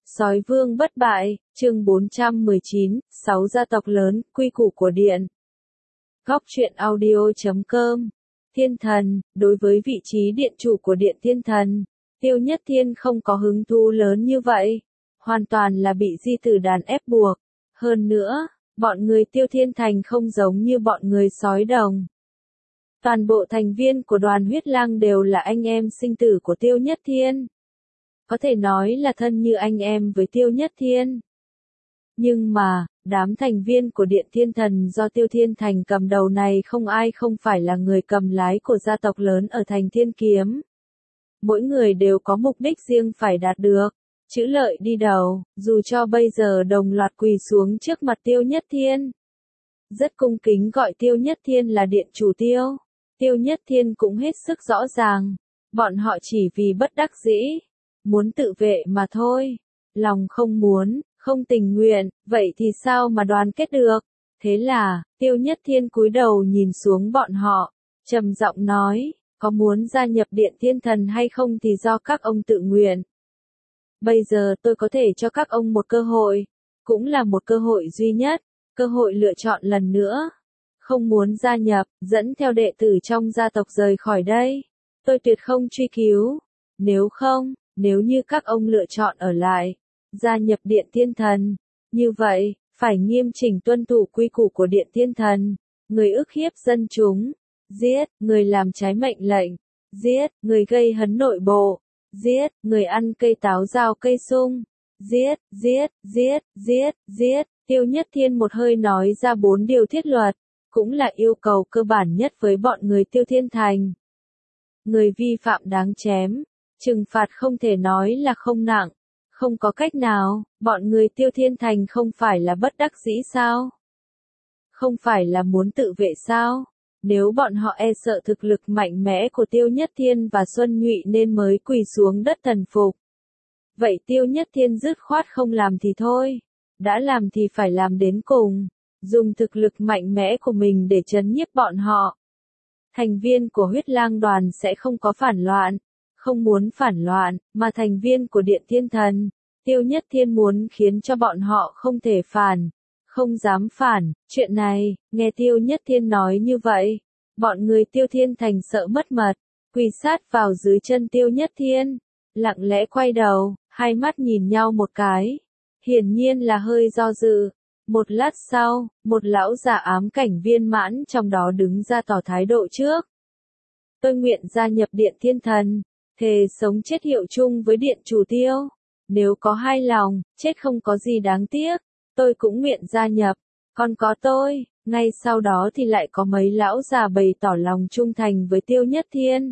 Sói vương bất bại, chương 419, 6 gia tộc lớn, quy củ của điện. Góc truyện audio.com. Thiên thần, đối với vị trí điện chủ của điện thiên thần, Tiêu Nhất Thiên không có hứng thú lớn như vậy. Hoàn toàn là bị di tử đàn ép buộc. Hơn nữa, bọn người Tiêu Thiên Thành không giống như bọn người sói đồng. Toàn bộ thành viên của đoàn huyết lang đều là anh em sinh tử của Tiêu Nhất Thiên. Có thể nói là thân như anh em với Tiêu Nhất Thiên. Nhưng mà, đám thành viên của Điện Thiên Thần do Tiêu Thiên Thành cầm đầu này không ai không phải là người cầm lái của gia tộc lớn ở thành Thiên Kiếm. Mỗi người đều có mục đích riêng phải đạt được, chữ lợi đi đầu, dù cho bây giờ đồng loạt quỳ xuống trước mặt Tiêu Nhất Thiên. Rất cung kính gọi Tiêu Nhất Thiên là Điện chủ Tiêu. Tiêu Nhất Thiên cũng hết sức rõ ràng, bọn họ chỉ vì bất đắc dĩ, muốn tự vệ mà thôi. Lòng không muốn, không tình nguyện, vậy thì sao mà đoàn kết được? Thế là, Tiêu Nhất Thiên cúi đầu nhìn xuống bọn họ, trầm giọng nói, có muốn gia nhập Điện Thiên Thần hay không thì do các ông tự nguyện. Bây giờ tôi có thể cho các ông một cơ hội, cũng là một cơ hội duy nhất, cơ hội lựa chọn lần nữa. Không muốn gia nhập, dẫn theo đệ tử trong gia tộc rời khỏi đây. Tôi tuyệt không truy cứu. Nếu không, nếu như các ông lựa chọn ở lại, gia nhập Điện Thiên Thần, như vậy, phải nghiêm chỉnh tuân thủ quy củ của Điện Thiên Thần. Người ức hiếp dân chúng, giết, người làm trái mệnh lệnh, giết, người gây hấn nội bộ, giết, người ăn cây táo rào cây sung, giết, giết, giết, giết, giết. Tiêu Nhất Thiên một hơi nói ra 4 điều thiết luật, cũng là yêu cầu cơ bản nhất với bọn người Tiêu Thiên Thành. Người vi phạm đáng chém, trừng phạt không thể nói là không nặng, không có cách nào, bọn người Tiêu Thiên Thành không phải là bất đắc dĩ sao? Không phải là muốn tự vệ sao? Nếu bọn họ e sợ thực lực mạnh mẽ của Tiêu Nhất Thiên và Xuân Nhụy nên mới quỳ xuống đất thần phục. Vậy Tiêu Nhất Thiên dứt khoát không làm thì thôi, đã làm thì phải làm đến cùng, dùng thực lực mạnh mẽ của mình để trấn nhiếp bọn họ. Thành viên của huyết lang đoàn sẽ không có phản loạn, không muốn phản loạn, mà thành viên của Điện Thiên Thần, Tiêu Nhất Thiên muốn khiến cho bọn họ không thể phản, không dám phản. Chuyện này, nghe Tiêu Nhất Thiên nói như vậy, bọn người Tiêu Thiên Thành sợ mất mật, quỳ sát vào dưới chân Tiêu Nhất Thiên, lặng lẽ quay đầu, hai mắt nhìn nhau một cái, hiển nhiên là hơi do dự. Một lát sau, một lão già ám cảnh viên mãn trong đó đứng ra tỏ thái độ trước. Tôi nguyện gia nhập Điện Thiên Thần, thề sống chết hiệu chung với Điện chủ Tiêu. Nếu có hai lòng, chết không có gì đáng tiếc, tôi cũng nguyện gia nhập. Còn có tôi, ngay sau đó thì lại có mấy lão già bày tỏ lòng trung thành với Tiêu Nhất Thiên.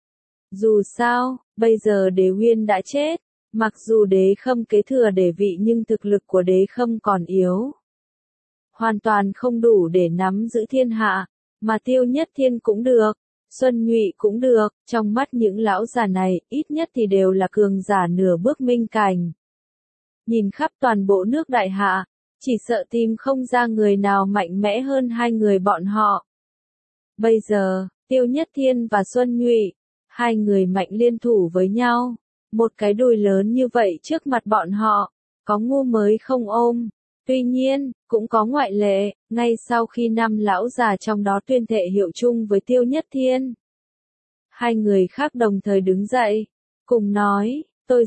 Dù sao, bây giờ Đế Huyên đã chết, mặc dù Đế Khâm kế thừa đế vị nhưng thực lực của Đế Khâm còn yếu. Hoàn toàn không đủ để nắm giữ thiên hạ, mà Tiêu Nhất Thiên cũng được, Xuân Nhụy cũng được, trong mắt những lão già này, ít nhất thì đều là cường giả nửa bước minh cảnh. Nhìn khắp toàn bộ nước Đại Hạ, chỉ sợ tìm không ra người nào mạnh mẽ hơn hai người bọn họ. Bây giờ, Tiêu Nhất Thiên và Xuân Nhụy, hai người mạnh liên thủ với nhau, một cái đùi lớn như vậy trước mặt bọn họ, có ngu mới không ôm. Tuy nhiên, cũng có ngoại lệ, ngay sau khi 5 lão già trong đó tuyên thệ hiệu chung với Tiêu Nhất Thiên. Hai người khác đồng thời đứng dậy, cùng nói, tôi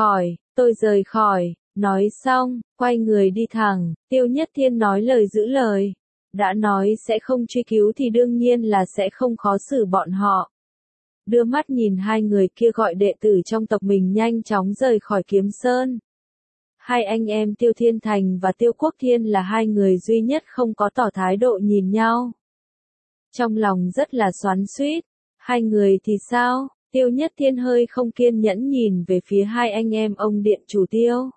rời khỏi, nói xong, quay người đi thẳng, Tiêu Nhất Thiên nói lời giữ lời. Đã nói sẽ không truy cứu thì đương nhiên là sẽ không khó xử bọn họ. Đưa mắt nhìn hai người kia gọi đệ tử trong tộc mình nhanh chóng rời khỏi Kiếm Sơn. Hai anh em Tiêu Thiên Thành và Tiêu Quốc Thiên là hai người duy nhất không có tỏ thái độ nhìn nhau. Trong lòng rất là xoắn xuýt, hai người thì sao? Tiêu Nhất Thiên hơi không kiên nhẫn nhìn về phía hai anh em ông Điện chủ Tiêu.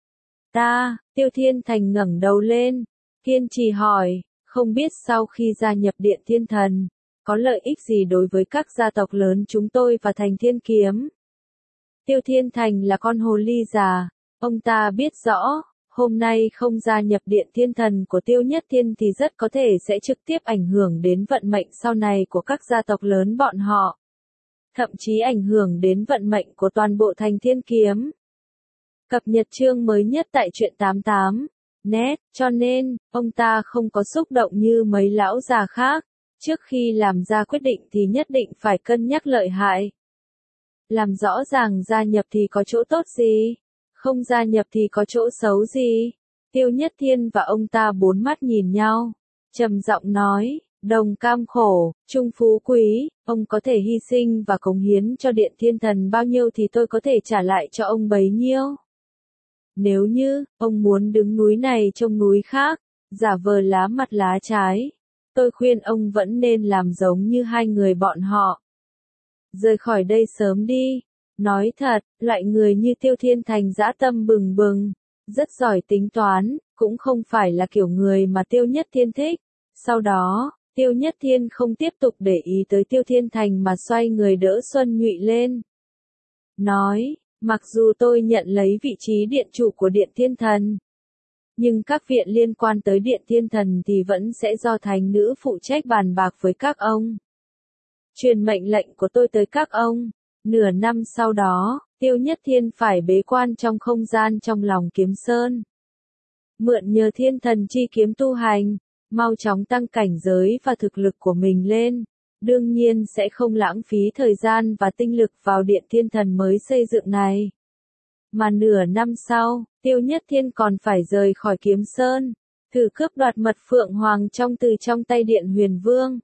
Tiêu Thiên Thành ngẩng đầu lên, kiên trì hỏi, không biết sau khi gia nhập Điện Thiên Thần, có lợi ích gì đối với các gia tộc lớn chúng tôi và thành Thiên Kiếm? Tiêu Thiên Thành là con hồ ly già. Ông ta biết rõ, hôm nay không gia nhập Điện Thiên Thần của Tiêu Nhất Thiên thì rất có thể sẽ trực tiếp ảnh hưởng đến vận mệnh sau này của các gia tộc lớn bọn họ. Thậm chí ảnh hưởng đến vận mệnh của toàn bộ thành Thiên Kiếm. Cập nhật chương mới nhất tại truyện 88 net, cho nên, ông ta không có xúc động như mấy lão già khác. Trước khi làm ra quyết định thì nhất định phải cân nhắc lợi hại. Làm rõ ràng gia nhập thì có chỗ tốt gì, không gia nhập thì có chỗ xấu gì. Tiêu Nhất Thiên và ông ta bốn mắt nhìn nhau, trầm giọng nói, đồng cam khổ, chung phú quý, ông có thể hy sinh và cống hiến cho Điện Thiên Thần bao nhiêu thì tôi có thể trả lại cho ông bấy nhiêu. Nếu như, ông muốn đứng núi này trông núi khác, giả vờ lá mặt lá trái, tôi khuyên ông vẫn nên làm giống như hai người bọn họ. Rời khỏi đây sớm đi. Nói thật, loại người như Tiêu Thiên Thành dã tâm bừng bừng, rất giỏi tính toán, cũng không phải là kiểu người mà Tiêu Nhất Thiên thích. Sau đó, Tiêu Nhất Thiên không tiếp tục để ý tới Tiêu Thiên Thành mà xoay người đỡ Xuân Nhụy lên. Nói, mặc dù tôi nhận lấy vị trí điện chủ của Điện Thiên Thần, nhưng các viện liên quan tới Điện Thiên Thần thì vẫn sẽ do thánh nữ phụ trách bàn bạc với các ông. Truyền mệnh lệnh của tôi tới các ông. Nửa năm sau đó, Tiêu Nhất Thiên phải bế quan trong không gian trong lòng Kiếm Sơn. Mượn nhờ Thiên Thần chi kiếm tu hành, mau chóng tăng cảnh giới và thực lực của mình lên. Đương nhiên sẽ không lãng phí thời gian và tinh lực vào Điện Thiên Thần mới xây dựng này. Mà nửa năm sau, Tiêu Nhất Thiên còn phải rời khỏi Kiếm Sơn, thử cướp đoạt mật Phượng Hoàng từ trong tay Điện Huyền Vương.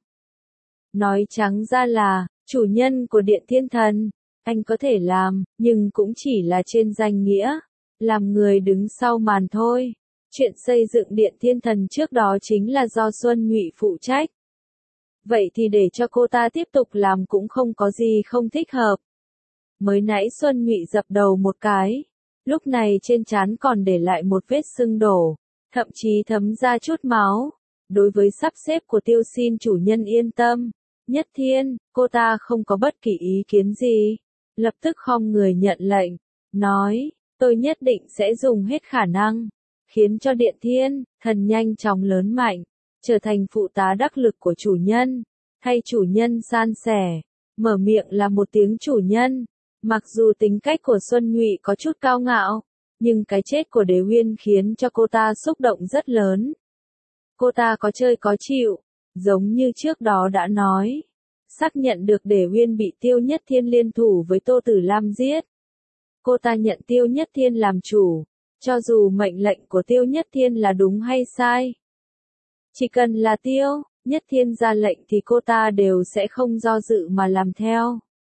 Nói trắng ra là, chủ nhân của Điện Thiên Thần, anh có thể làm, nhưng cũng chỉ là trên danh nghĩa, làm người đứng sau màn thôi. Chuyện xây dựng Điện Thiên Thần trước đó chính là do Xuân Nhụy phụ trách. Vậy thì để cho cô ta tiếp tục làm cũng không có gì không thích hợp. Mới nãy Xuân Nhụy dập đầu một cái, lúc này trên trán còn để lại một vết sưng đổ, thậm chí thấm ra chút máu. Đối với sắp xếp của Tiêu xin chủ nhân yên tâm. Nhất Thiên, cô ta không có bất kỳ ý kiến gì, lập tức khom người nhận lệnh, nói, tôi nhất định sẽ dùng hết khả năng, khiến cho Điện Thiên Thần nhanh chóng lớn mạnh, trở thành phụ tá đắc lực của chủ nhân, hay chủ nhân san sẻ, mở miệng là một tiếng chủ nhân. Mặc dù tính cách của Xuân Nhụy có chút cao ngạo, nhưng cái chết của Đế Uyên khiến cho cô ta xúc động rất lớn. Cô ta có chơi có chịu. Giống như trước đó đã nói, xác nhận được Đế Uyên bị Tiêu Nhất Thiên liên thủ với Tô Tử Lam giết. Cô ta nhận Tiêu Nhất Thiên làm chủ, cho dù mệnh lệnh của Tiêu Nhất Thiên là đúng hay sai. Chỉ cần là Tiêu Nhất Thiên ra lệnh thì cô ta đều sẽ không do dự mà làm theo.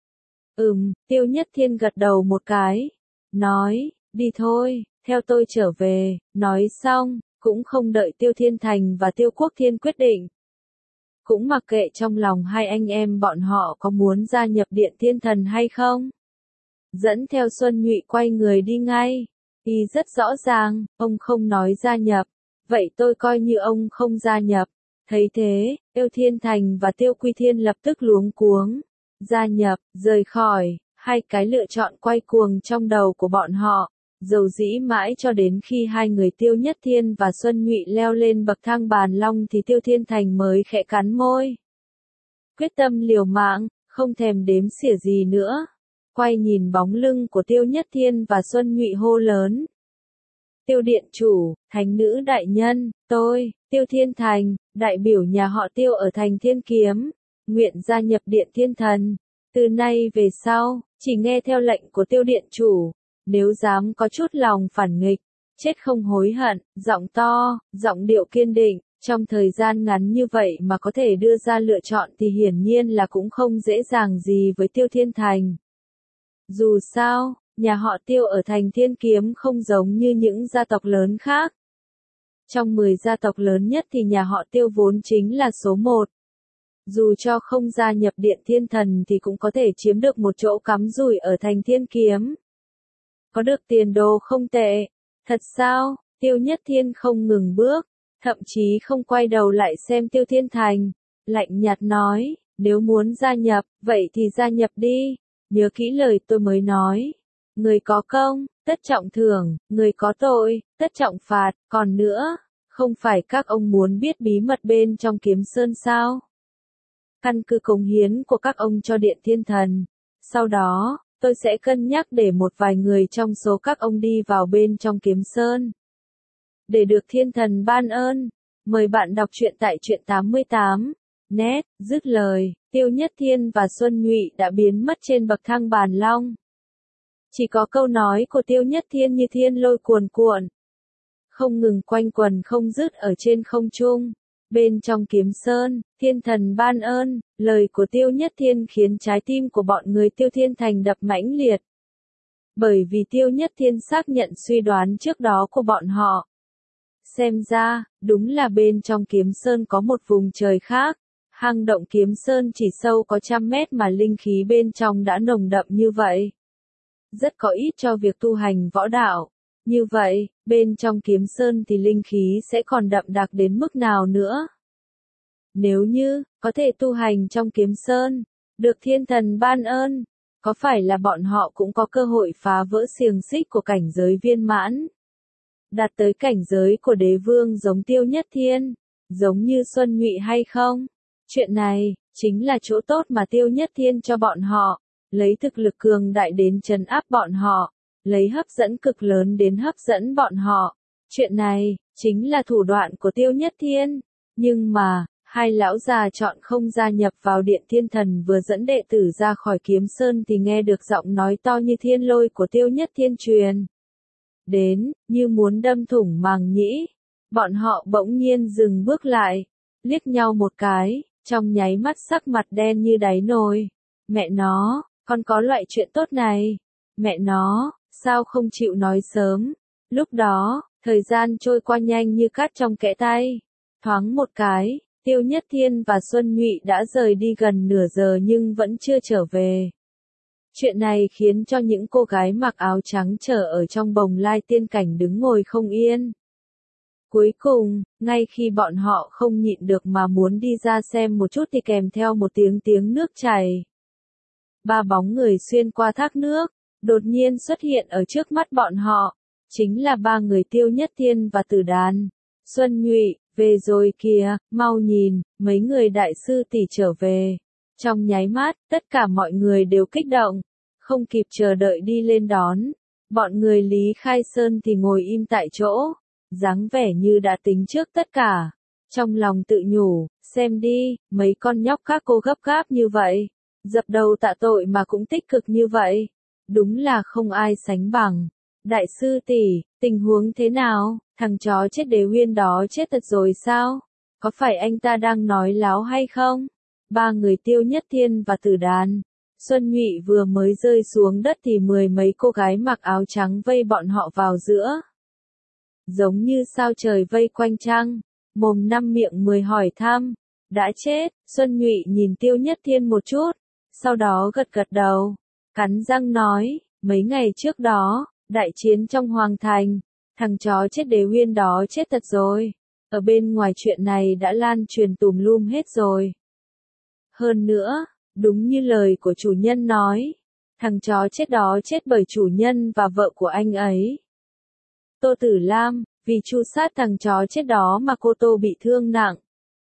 Tiêu Nhất Thiên gật đầu một cái, nói, đi thôi, theo tôi trở về. Nói xong, cũng không đợi Tiêu Thiên Thành và Tiêu Quốc Thiên quyết định. Cũng mặc kệ trong lòng hai anh em bọn họ có muốn gia nhập Điện Thiên Thần hay không. Dẫn theo Xuân Nhụy quay người đi ngay. Y rất rõ ràng, ông không nói gia nhập. Vậy tôi coi như ông không gia nhập. Thấy thế, Tiêu Thiên Thành và Tiêu Quy Thiên lập tức luống cuống. Gia nhập, rời khỏi, hai cái lựa chọn quay cuồng trong đầu của bọn họ. Dầu dĩ mãi cho đến khi hai người Tiêu Nhất Thiên và Xuân Nhụy leo lên bậc thang bàn long thì Tiêu Thiên Thành mới khẽ cắn môi. Quyết tâm liều mạng, không thèm đếm xỉa gì nữa. Quay nhìn bóng lưng của Tiêu Nhất Thiên và Xuân Nhụy hô lớn. Tiêu điện chủ, thánh nữ đại nhân, tôi, Tiêu Thiên Thành, đại biểu nhà họ Tiêu ở thành Thiên Kiếm, nguyện gia nhập Điện Thiên Thần. Từ nay về sau, chỉ nghe theo lệnh của Tiêu điện chủ. Nếu dám có chút lòng phản nghịch, chết không hối hận. Giọng to, giọng điệu kiên định, trong thời gian ngắn như vậy mà có thể đưa ra lựa chọn thì hiển nhiên là cũng không dễ dàng gì với Tiêu Thiên Thành. Dù sao, nhà họ Tiêu ở thành Thiên Kiếm không giống như những gia tộc lớn khác. Trong 10 gia tộc lớn nhất thì nhà họ Tiêu vốn chính là số 1. Dù cho không gia nhập Điện Thiên Thần thì cũng có thể chiếm được một chỗ cắm rủi ở thành Thiên Kiếm. Có được tiền đồ không tệ. Thật sao? Tiêu Nhất Thiên không ngừng bước, thậm chí không quay đầu lại xem Tiêu Thiên Thành. Lạnh nhạt nói, nếu muốn gia nhập, vậy thì gia nhập đi. Nhớ kỹ lời tôi mới nói. Người có công, tất trọng thưởng, người có tội, tất trọng phạt. Còn nữa, không phải các ông muốn biết bí mật bên trong Kiếm Sơn sao? Căn cứ cống hiến của các ông cho Điện Thiên Thần. Sau đó, tôi sẽ cân nhắc để một vài người trong số các ông đi vào bên trong Kiếm Sơn. Để được thiên thần ban ơn, mời bạn đọc truyện tại truyện 88. Net, dứt lời, Tiêu Nhất Thiên và Xuân Nhụy đã biến mất trên bậc thang bàn long. Chỉ có câu nói của Tiêu Nhất Thiên như thiên lôi cuồn cuộn, không ngừng quanh quẩn không dứt ở trên không trung. Bên trong Kiếm Sơn, thiên thần ban ơn, lời của Tiêu Nhất Thiên khiến trái tim của bọn người Tiêu Thiên Thành đập mãnh liệt. Bởi vì Tiêu Nhất Thiên xác nhận suy đoán trước đó của bọn họ. Xem ra, đúng là bên trong Kiếm Sơn có một vùng trời khác. Hang động Kiếm Sơn chỉ sâu có 100 mét mà linh khí bên trong đã nồng đậm như vậy. Rất có ích cho việc tu hành võ đạo. Như vậy, bên trong Kiếm Sơn thì linh khí sẽ còn đậm đặc đến mức nào nữa? Nếu như, có thể tu hành trong Kiếm Sơn, được thiên thần ban ơn, có phải là bọn họ cũng có cơ hội phá vỡ xiềng xích của cảnh giới viên mãn? Đạt tới cảnh giới của đế vương giống Tiêu Nhất Thiên, giống như Xuân Nhụy hay không? Chuyện này, chính là chỗ tốt mà Tiêu Nhất Thiên cho bọn họ, lấy thực lực cường đại đến trấn áp bọn họ, lấy hấp dẫn cực lớn đến hấp dẫn bọn họ. Chuyện này, chính là thủ đoạn của Tiêu Nhất Thiên. Nhưng mà, hai lão già chọn không gia nhập vào điện thiên thần vừa dẫn đệ tử ra khỏi Kiếm Sơn thì nghe được giọng nói to như thiên lôi của Tiêu Nhất Thiên truyền đến, như muốn đâm thủng màng nhĩ. Bọn họ bỗng nhiên dừng bước lại, liếc nhau một cái, trong nháy mắt sắc mặt đen như đáy nồi. Mẹ nó, con có loại chuyện tốt này. Mẹ nó, sao không chịu nói sớm. Lúc đó, thời gian trôi qua nhanh như cát trong kẽ tay. Thoáng một cái, Tiêu Nhất Thiên và Xuân Nhụy đã rời đi gần nửa giờ nhưng vẫn chưa trở về. Chuyện này khiến cho những cô gái mặc áo trắng chờ ở trong bồng lai tiên cảnh đứng ngồi không yên. Cuối cùng, ngay khi bọn họ không nhịn được mà muốn đi ra xem một chút thì kèm theo một tiếng nước chảy. Ba bóng người xuyên qua thác nước, đột nhiên xuất hiện ở trước mắt bọn họ. Chính là ba người Tiêu Nhất Thiên và Tử Đàn. Xuân Nhụy, về rồi kìa, mau nhìn, mấy người đại sư tỷ trở về. Trong nháy mắt, tất cả mọi người đều kích động, không kịp chờ đợi đi lên đón. Bọn người Lý Khai Sơn thì ngồi im tại chỗ, dáng vẻ như đã tính trước tất cả. Trong lòng tự nhủ, xem đi, mấy con nhóc các cô gấp gáp như vậy, dập đầu tạ tội mà cũng tích cực như vậy. Đúng là không ai sánh bằng. Đại sư tỷ, tình huống thế nào? Thằng chó chết Đế Huyên đó chết thật rồi sao? Có phải anh ta đang nói láo hay không? Ba người Tiêu Nhất Thiên và Tử Đàn. Xuân Nhụy vừa mới rơi xuống đất thì mười mấy cô gái mặc áo trắng vây bọn họ vào giữa. Giống như sao trời vây quanh trăng, mồm năm miệng mười hỏi thăm. Đã chết, Xuân Nhụy nhìn Tiêu Nhất Thiên một chút, sau đó gật gật đầu, cắn răng nói, mấy ngày trước đó, đại chiến trong Hoàng Thành, thằng chó chết Đế Huyên đó chết thật rồi. Ở bên ngoài chuyện này đã lan truyền tùm lum hết rồi. Hơn nữa, đúng như lời của chủ nhân nói, thằng chó chết đó chết bởi chủ nhân và vợ của anh ấy. Tô Tử Lam, vì tru sát thằng chó chết đó mà cô Tô bị thương nặng.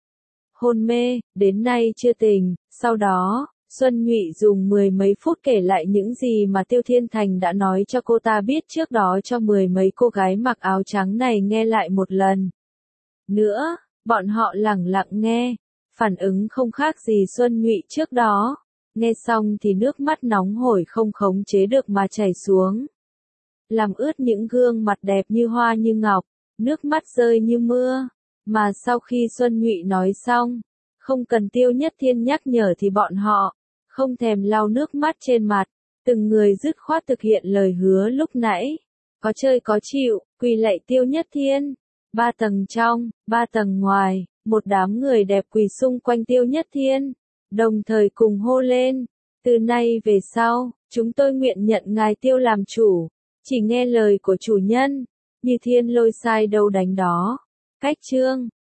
Hôn mê, đến nay chưa tỉnh. Sau đó, Xuân Nhụy dùng mười mấy phút kể lại những gì mà Tiêu Thiên Thành đã nói cho cô ta biết trước đó cho mười mấy cô gái mặc áo trắng này nghe lại một lần. Nữa, bọn họ lẳng lặng nghe, phản ứng không khác gì Xuân Nhụy trước đó. Nghe xong thì nước mắt nóng hổi không khống chế được mà chảy xuống. Làm ướt những gương mặt đẹp như hoa như ngọc, nước mắt rơi như mưa. Mà sau khi Xuân Nhụy nói xong, không cần Tiêu Nhất Thiên nhắc nhở thì bọn họ không thèm lau nước mắt trên mặt, từng người dứt khoát thực hiện lời hứa lúc nãy. Có chơi có chịu, quỳ lạy Tiêu Nhất Thiên. 3 tầng trong, 3 tầng ngoài, một đám người đẹp quỳ xung quanh Tiêu Nhất Thiên, đồng thời cùng hô lên, từ nay về sau, chúng tôi nguyện nhận ngài Tiêu làm chủ, chỉ nghe lời của chủ nhân, như thiên lôi sai đâu đánh đó. Cách chương